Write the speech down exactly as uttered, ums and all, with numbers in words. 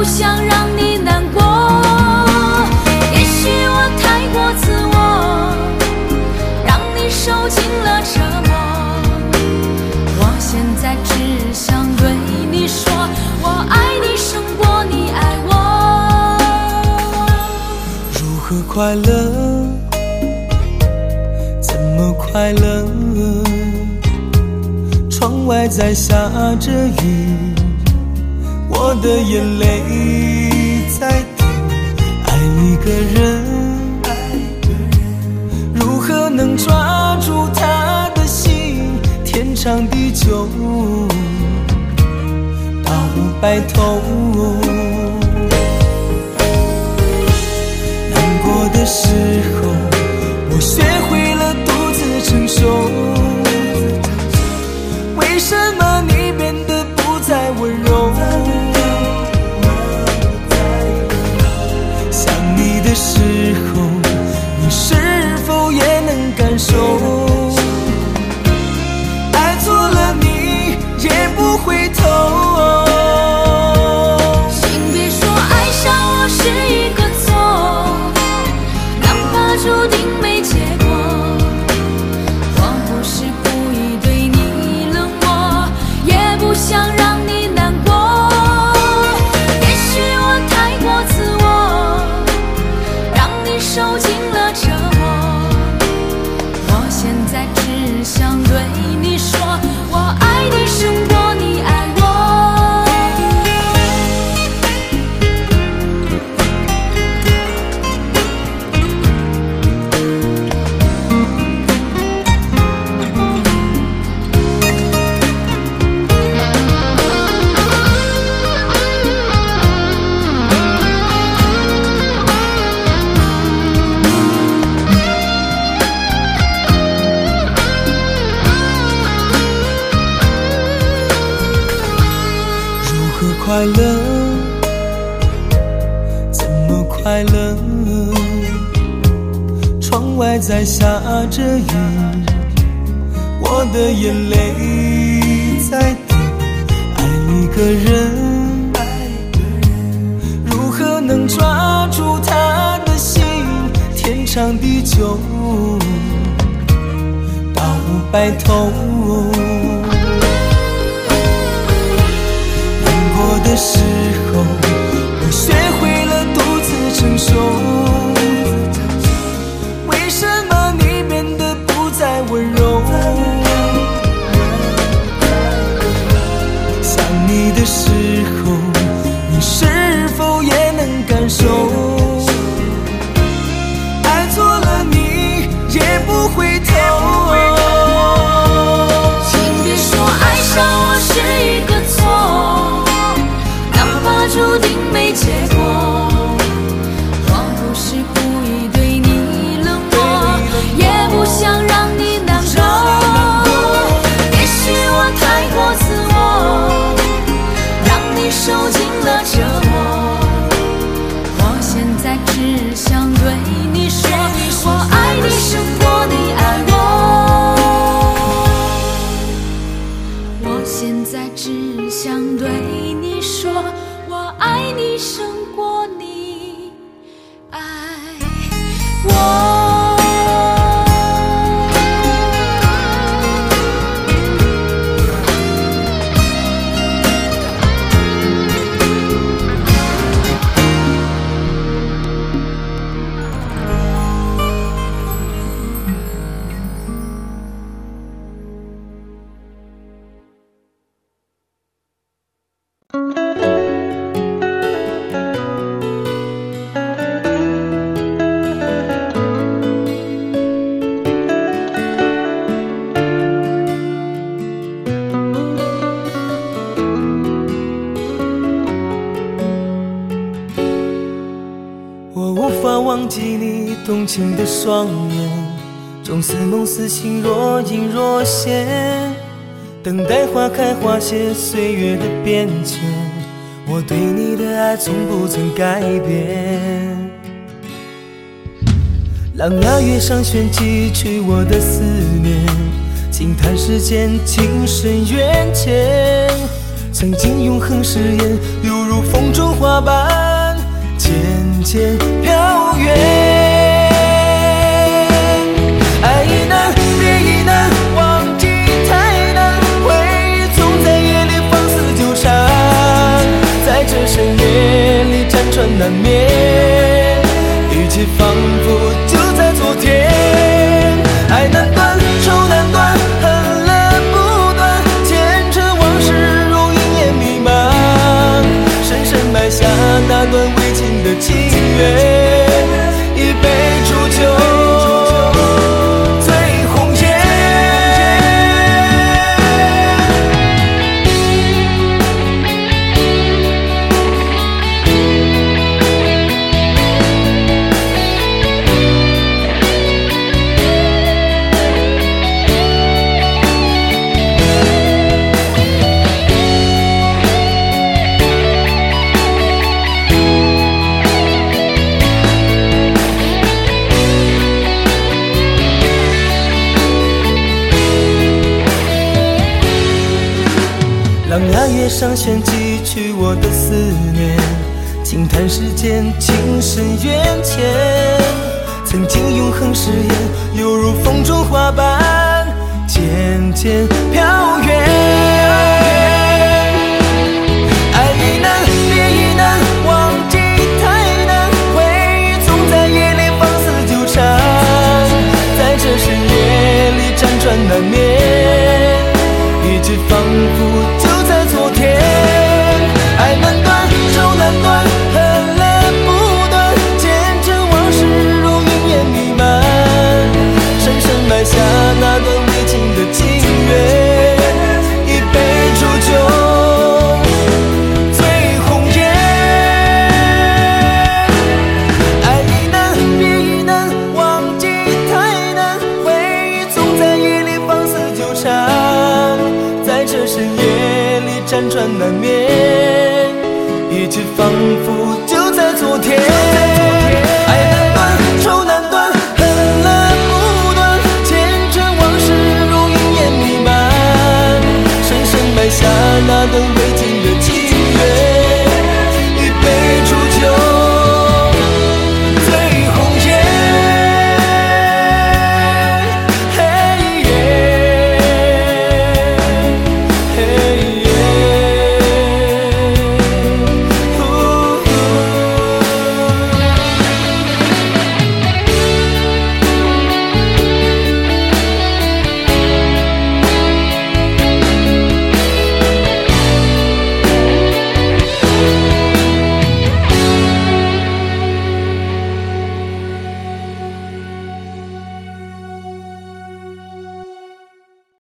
想让你难过。也许我太过自我，让你受尽了折磨。我现在只想对你说，我爱你胜过你爱我。 如何快乐？怎么快乐？窗外在下着雨，我的眼泪在滴。爱一个人，如何能抓住他的心？天长地久，到白头。难过的时候，我学会了独自承受。为什么你变得不再温柔？想你的时候，你是否也能感受？爱错了你也不回头。 请别说爱上我是一个错，哪怕注定没结果。我不是故意对你冷漠，也不想让你难过。也许我太过自我，让你受尽了折磨。我现在只想对你说，我爱你胜过你爱我。 快乐？怎么快乐？窗外在下着雨，我的眼泪在滴。爱一个人，如何能抓住他的心？天长地久，到白头。过的时候，我学会了独自承受。为什么你变得不再温柔？想你的时候，你是否也能感受？爱错了你也不回头。 请别说爱上我是一个错，注定没结果。我不是故意对你冷漠，也不想让你难过。也许我太过自我，让你受尽了折磨。我现在只想对你说，我爱你胜过你爱我。我现在只想对你说，我爱你胜过你爱我。 忘记你动情的双眼，中似梦似醒，若隐若现。等待花开花谢，岁月的变迁，我对你的爱从不曾改变。狼牙月上旋即去我的思念，轻叹世间情深缘浅。曾经永恒誓言，犹如风中花花瓣渐渐飘远。爱已难，别亦难，忘记太难，回忆总在夜里放肆纠缠，在这深夜里辗转难眠，一切仿佛就在昨天。爱难断，愁难断，恨了不断，前尘往事如云烟弥漫，深深埋下那段未尽的情缘，一杯浊酒让雅乐上弦寄去我的思念，轻叹世间情深缘浅，曾经永恒誓言犹如风中花瓣渐渐飘远。爱已难，别亦难，忘记太难，回忆总在夜里放肆纠缠，在这深夜里辗转难眠，一切仿佛就在昨天。爱难断，愁难断，恨了不断，前尘往事如云烟弥漫，深深埋下那段未尽的情缘，一杯浊酒醉红颜。爱已难，别亦难，忘记太难，回忆总在夜里放肆纠缠，在这深夜里辗转难眠，一切仿佛就在昨天。